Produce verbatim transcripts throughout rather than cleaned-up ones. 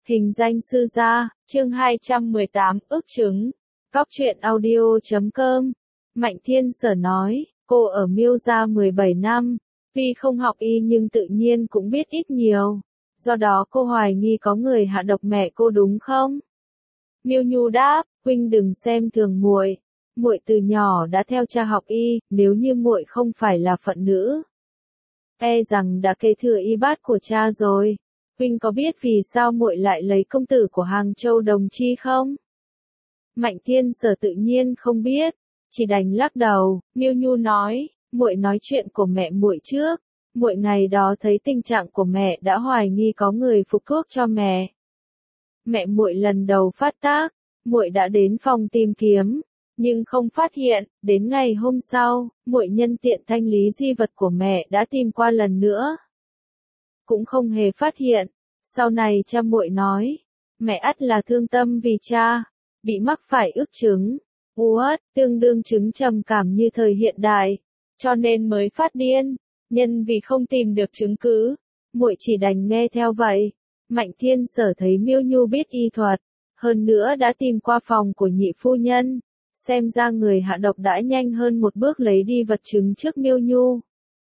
Hình danh sư gia, chương hai trăm mười tám, ước chứng. Góc truyện audio chấm com. Mạnh Thiên Sở nói, cô ở Miêu gia mười bảy năm, tuy không học y nhưng tự nhiên cũng biết ít nhiều. Do đó cô hoài nghi có người hạ độc mẹ cô đúng không? Miêu Nhu đáp, huynh đừng xem thường muội, muội từ nhỏ đã theo cha học y, nếu như muội không phải là phận nữ, e rằng đã kế thừa y bát của cha rồi. Huynh có biết vì sao muội lại lấy công tử của Hàng Châu Đồng Chi không? Mạnh Thiên Sở tự nhiên không biết, chỉ đành lắc đầu. Miêu Nhu nói, muội nói chuyện của mẹ muội trước. Muội ngày đó thấy tình trạng của mẹ đã hoài nghi có người phục thuốc cho mẹ. Mẹ muội lần đầu phát tác, muội đã đến phòng tìm kiếm, nhưng không phát hiện. Đến ngày hôm sau, muội nhân tiện thanh lý di vật của mẹ đã tìm qua lần nữa, cũng không hề phát hiện. Sau này cha muội nói, mẹ ắt là thương tâm vì cha bị mắc phải ước chứng, u ất, tương đương chứng trầm cảm như thời hiện đại, cho nên mới phát điên. Nhân vì không tìm được chứng cứ, muội chỉ đành nghe theo vậy. Mạnh Thiên Sở thấy Miêu Nhu biết y thuật, hơn nữa đã tìm qua phòng của nhị phu nhân, xem ra người hạ độc đã nhanh hơn một bước lấy đi vật chứng trước Miêu Nhu.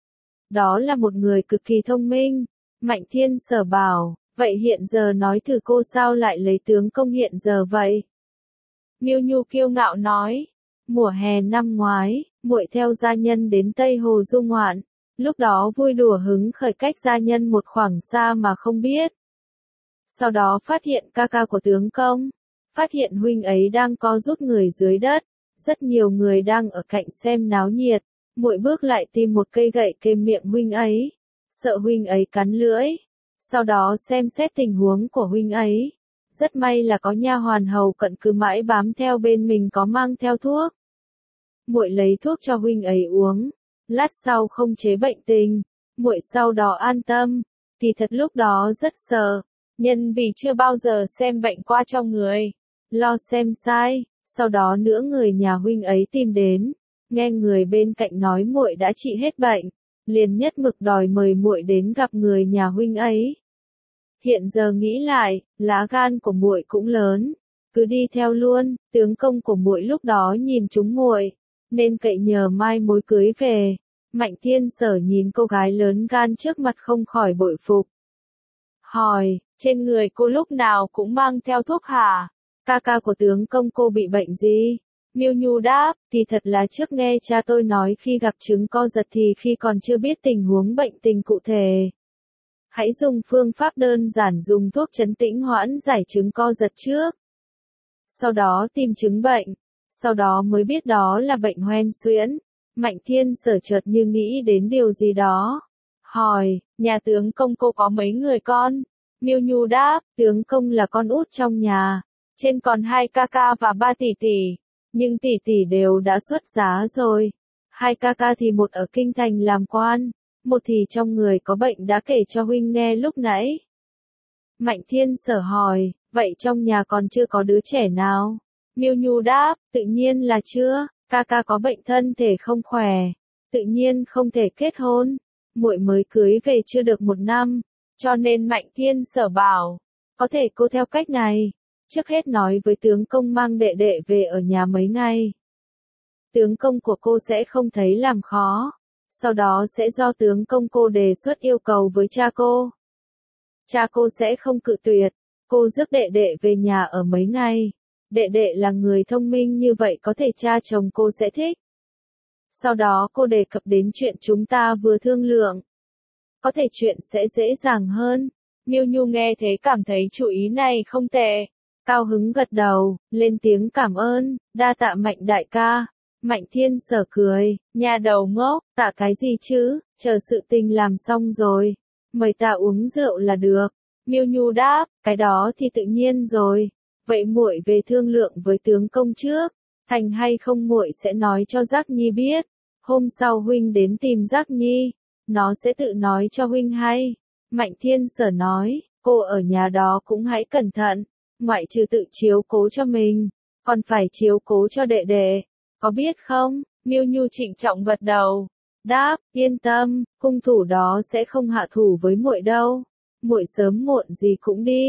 Đó là một người cực kỳ thông minh. Mạnh Thiên Sở bảo, vậy hiện giờ nói thử cô sao lại lấy tướng công hiện giờ vậy? Miêu Nhu kiêu ngạo nói, mùa hè năm ngoái, muội theo gia nhân đến Tây Hồ du ngoạn, lúc đó vui đùa hứng khởi cách gia nhân một khoảng xa mà không biết. Sau đó phát hiện ca ca của tướng công, phát hiện huynh ấy đang co rút người dưới đất, rất nhiều người đang ở cạnh xem náo nhiệt, muội bước lại tìm một cây gậy kề miệng huynh ấy, sợ huynh ấy cắn lưỡi. Sau đó xem xét tình huống của huynh ấy, rất may là có nha hoàn hầu cận cứ mãi bám theo bên mình có mang theo thuốc. Muội lấy thuốc cho huynh ấy uống, lát sau không chế bệnh tình, muội sau đó an tâm. Thì thật lúc đó rất sợ, nhân vì chưa bao giờ xem bệnh qua trong người, lo xem sai. Sau đó nữa người nhà huynh ấy tìm đến, nghe người bên cạnh nói muội đã trị hết bệnh, liền nhất mực đòi mời muội đến gặp người nhà huynh ấy. Hiện giờ nghĩ lại, lá gan của muội cũng lớn, cứ đi theo luôn. Tướng công của muội lúc đó nhìn chúng muội, nên cậy nhờ mai mối cưới về. Mạnh Thiên Sở nhìn cô gái lớn gan trước mặt không khỏi bội phục. Hỏi, trên người cô lúc nào cũng mang theo thuốc hả? Ca ca của tướng công cô bị bệnh gì? Miêu Nhu đáp, thì thật là trước nghe cha tôi nói khi gặp chứng co giật thì khi còn chưa biết tình huống bệnh tình cụ thể, hãy dùng phương pháp đơn giản dùng thuốc trấn tĩnh hoãn giải chứng co giật trước. Sau đó tìm chứng bệnh, sau đó mới biết đó là bệnh hoen suyễn. Mạnh Thiên Sở chợt như nghĩ đến điều gì đó. Hỏi, nhà tướng công cô có mấy người con? Miêu Nhu đáp, tướng công là con út trong nhà, trên còn hai ca ca và ba tỷ tỷ, nhưng tỷ tỷ đều đã xuất giá rồi. Hai ca ca thì một ở kinh thành làm quan, một thì trong người có bệnh đã kể cho huynh nghe lúc nãy. Mạnh Thiên Sở hỏi, vậy trong nhà còn chưa có đứa trẻ nào? Miêu Nhu đáp, tự nhiên là chưa, ca ca có bệnh thân thể không khỏe, tự nhiên không thể kết hôn, muội mới cưới về chưa được một năm, cho nên Mạnh Thiên Sở bảo, có thể cô theo cách này, trước hết nói với tướng công mang đệ đệ về ở nhà mấy ngày. Tướng công của cô sẽ không thấy làm khó, sau đó sẽ do tướng công cô đề xuất yêu cầu với cha cô. Cha cô sẽ không cự tuyệt, cô rước đệ đệ về nhà ở mấy ngày. Đệ đệ là người thông minh như vậy có thể cha chồng cô sẽ thích. Sau đó cô đề cập đến chuyện chúng ta vừa thương lượng, có thể chuyện sẽ dễ dàng hơn. Miêu Nhu nghe thế cảm thấy chủ ý này không tệ, cao hứng gật đầu, lên tiếng cảm ơn, đa tạ Mạnh đại ca. Mạnh Thiên Sở cười, nhà đầu ngốc, tạ cái gì chứ, chờ sự tình làm xong rồi, mời ta uống rượu là được. Miêu Nhu đáp, cái đó thì tự nhiên rồi, vậy muội về thương lượng với tướng công trước, thành hay không muội sẽ nói cho Giác Nhi biết, hôm sau huynh đến tìm Giác Nhi, nó sẽ tự nói cho huynh hay. Mạnh Thiên Sở nói, cô ở nhà đó cũng hãy cẩn thận, ngoại trừ tự chiếu cố cho mình, còn phải chiếu cố cho đệ đệ, có biết không? Miêu Nhu trịnh trọng gật đầu, đáp, yên tâm, hung thủ đó sẽ không hạ thủ với muội đâu, muội sớm muộn gì cũng đi.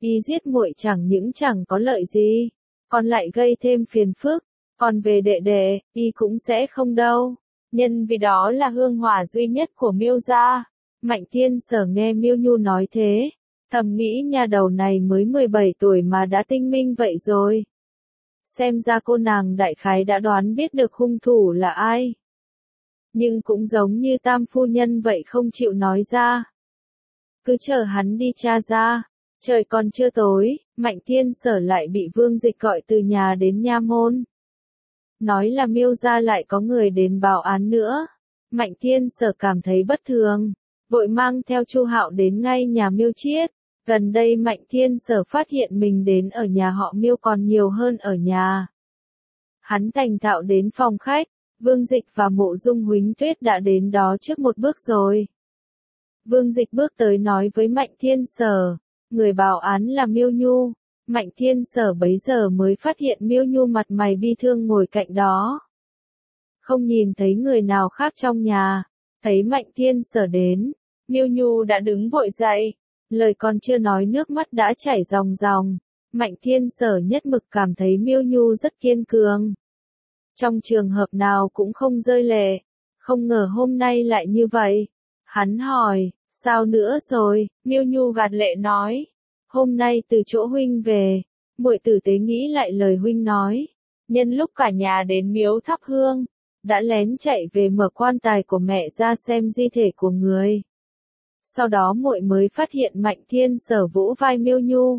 Y giết muội chẳng những chẳng có lợi gì, còn lại gây thêm phiền phức, còn về đệ đệ, y cũng sẽ không đâu. Nhân vì đó là hương hỏa duy nhất của Miêu gia. Mạnh Thiên Sở nghe Miêu Nhu nói thế, thầm nghĩ nhà đầu này mới mười bảy tuổi mà đã tinh minh vậy rồi. Xem ra cô nàng đại khái đã đoán biết được hung thủ là ai. Nhưng cũng giống như Tam phu nhân vậy không chịu nói ra. Cứ chờ hắn đi tra ra. Trời còn chưa tối, Mạnh Thiên Sở lại bị Vương Dịch gọi từ nhà đến nha môn. Nói là Miêu gia lại có người đến báo án nữa. Mạnh Thiên Sở cảm thấy bất thường, vội mang theo Chu Hạo đến ngay nhà Miêu Chiết. Gần đây Mạnh Thiên Sở phát hiện mình đến ở nhà họ Miêu còn nhiều hơn ở nhà. Hắn thành thạo đến phòng khách, Vương Dịch và Mộ Dung Huỳnh Tuyết đã đến đó trước một bước rồi. Vương Dịch bước tới nói với Mạnh Thiên Sở, người báo án là Miêu Nhu. Mạnh Thiên Sở bấy giờ mới phát hiện Miêu Nhu mặt mày bi thương ngồi cạnh đó. Không nhìn thấy người nào khác trong nhà, thấy Mạnh Thiên Sở đến, Miêu Nhu đã đứng vội dậy, lời còn chưa nói nước mắt đã chảy ròng ròng. Mạnh Thiên Sở nhất mực cảm thấy Miêu Nhu rất kiên cường. Trong trường hợp nào cũng không rơi lệ, không ngờ hôm nay lại như vậy. Hắn hỏi, sao nữa rồi? Miêu Nhu gạt lệ nói, hôm nay từ chỗ huynh về, muội tử tế nghĩ lại lời huynh nói, nhân lúc cả nhà đến miếu thắp hương, đã lén chạy về mở quan tài của mẹ ra xem di thể của người. Sau đó muội mới phát hiện Mạnh Thiên Sở vỗ vai Miêu Nhu.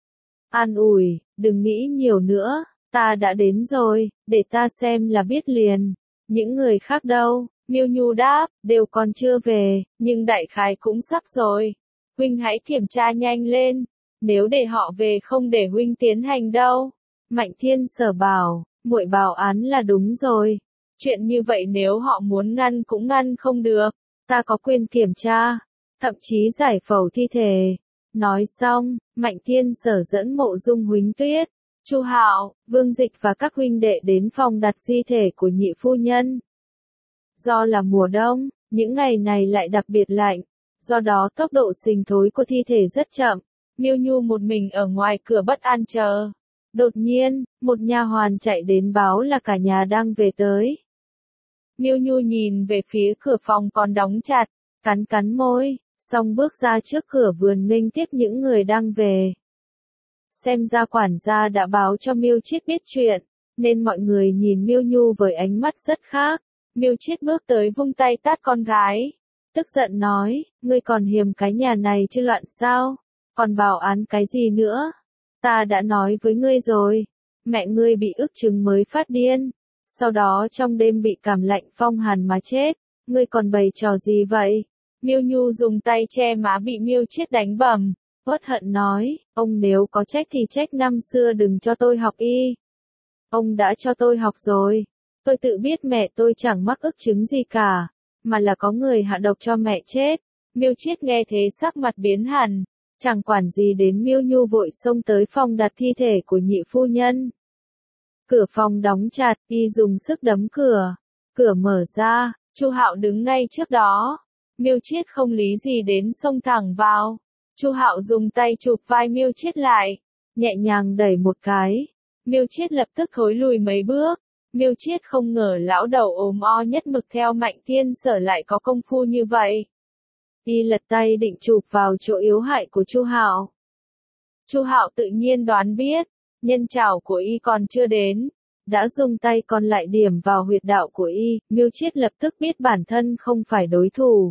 An ủi, đừng nghĩ nhiều nữa, ta đã đến rồi, để ta xem là biết liền. Những người khác đâu? Miêu Nhu đáp, đều còn chưa về, nhưng đại khái cũng sắp rồi. Huynh hãy kiểm tra nhanh lên, nếu để họ về không để huynh tiến hành đâu. Mạnh Thiên Sở bảo, muội báo án là đúng rồi. Chuyện như vậy nếu họ muốn ngăn cũng ngăn không được, ta có quyền kiểm tra, thậm chí giải phẫu thi thể. Nói xong, Mạnh Thiên Sở dẫn Mộ Dung Huỳnh Tuyết, Chu Hạo, Vương Dịch và các huynh đệ đến phòng đặt di thể của nhị phu nhân. Do là mùa đông, những ngày này lại đặc biệt lạnh, do đó tốc độ sinh thối của thi thể rất chậm. Miêu Nhu một mình ở ngoài cửa bất an chờ. Đột nhiên, một nha hoàn chạy đến báo là cả nhà đang về tới. Miêu Nhu nhìn về phía cửa phòng còn đóng chặt, cắn cắn môi, xong bước ra trước cửa vườn nghênh tiếp những người đang về. Xem ra quản gia đã báo cho Miêu Chiết biết chuyện, nên mọi người nhìn Miêu Nhu với ánh mắt rất khác. Miêu Chiết bước tới vung tay tát con gái, tức giận nói, ngươi còn hiềm cái nhà này chứ loạn sao, còn báo án cái gì nữa, ta đã nói với ngươi rồi, mẹ ngươi bị ức chứng mới phát điên, sau đó trong đêm bị cảm lạnh phong hàn mà chết, ngươi còn bày trò gì vậy? Miêu Nhu dùng tay che má bị Miêu Chiết đánh bầm, uất hận nói, ông nếu có trách thì trách năm xưa đừng cho tôi học y. Ông đã cho tôi học rồi. Tôi tự biết mẹ tôi chẳng mắc ức chứng gì cả, mà là có người hạ độc cho mẹ chết. Miêu Chiết nghe thế sắc mặt biến hẳn, chẳng quản gì đến Miêu Nhu vội xông tới phòng đặt thi thể của nhị phu nhân. Cửa phòng đóng chặt, y dùng sức đấm cửa. Cửa mở ra, Chu Hạo đứng ngay trước đó. Miêu Chiết không lý gì đến xông thẳng vào. Chu Hạo dùng tay chụp vai Miêu Chiết lại, nhẹ nhàng đẩy một cái. Miêu Chiết lập tức thối lùi mấy bước. Miêu Chiết không ngờ lão đầu ốm o nhất mực theo Mạnh Thiên Sở lại có công phu như vậy. Y lật tay định chụp vào chỗ yếu hại của Chu Hạo. Chu Hạo tự nhiên đoán biết, nhân trảo của y còn chưa đến, đã dùng tay còn lại điểm vào huyệt đạo của y. Miêu Chiết lập tức biết bản thân không phải đối thủ.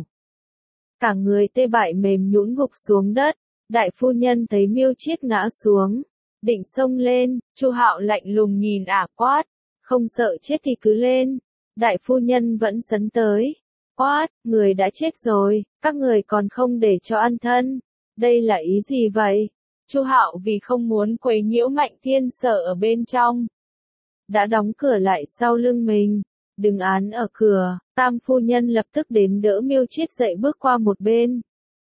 Cả người tê bại mềm nhũn gục xuống đất. Đại phu nhân thấy Miêu Chiết ngã xuống, định xông lên, Chu Hạo lạnh lùng nhìn ả quát, không sợ chết thì cứ lên. Đại phu nhân vẫn sấn tới, quát, người đã chết rồi, các người còn không để cho ăn thân. Đây là ý gì vậy? Chu Hạo vì không muốn quấy nhiễu Mạnh Thiên Sở ở bên trong, đã đóng cửa lại sau lưng mình, đứng án ở cửa. Tam phu nhân lập tức đến đỡ Miêu Chiết dậy bước qua một bên.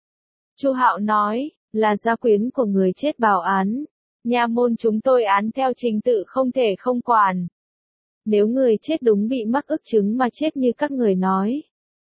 Chu Hạo nói, là gia quyến của người chết báo án, nha môn chúng tôi án theo trình tự không thể không quản. Nếu người chết đúng bị mắc ức chứng mà chết như các người nói,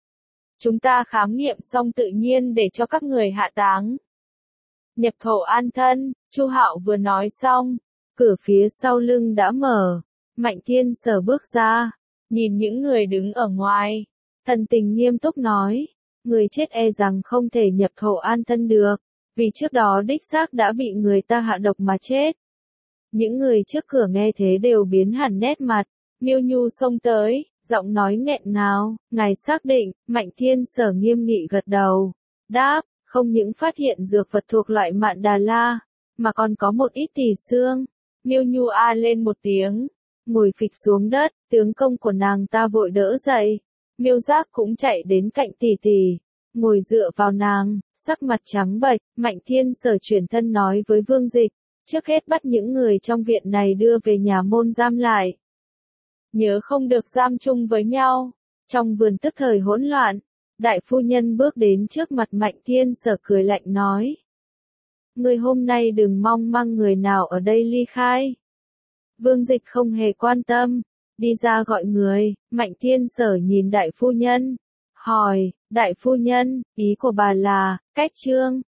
chúng ta khám nghiệm xong tự nhiên để cho các người hạ táng, nhập thổ an thân. Chu Hạo vừa nói xong, cửa phía sau lưng đã mở, Mạnh Thiên Sở bước ra, nhìn những người đứng ở ngoài, thần tình nghiêm túc nói, người chết e rằng không thể nhập thổ an thân được, vì trước đó đích xác đã bị người ta hạ độc mà chết. Những người trước cửa nghe thế đều biến hẳn nét mặt, Miêu Nhu xông tới, giọng nói nghẹn ngào, ngài xác định, Mạnh Thiên Sở nghiêm nghị gật đầu, đáp, không những phát hiện dược vật thuộc loại mạn đà la, mà còn có một ít tỳ xương. Miêu Nhu a lên một tiếng, ngồi phịch xuống đất, tướng công của nàng ta vội đỡ dậy. Miêu Giác cũng chạy đến cạnh tỷ tỷ, ngồi dựa vào nàng, sắc mặt trắng bệch. Mạnh Thiên Sở chuyển thân nói với Vương Dịch, trước hết bắt những người trong viện này đưa về nhà môn giam lại. Nhớ không được giam chung với nhau. Trong vườn tức thời hỗn loạn, đại phu nhân bước đến trước mặt Mạnh Thiên Sở cười lạnh nói. Người hôm nay đừng mong mang người nào ở đây ly khai. Vương Dịch không hề quan tâm, đi ra gọi người. Mạnh Thiên Sở nhìn đại phu nhân, hỏi, đại phu nhân, ý của bà là, cách trương.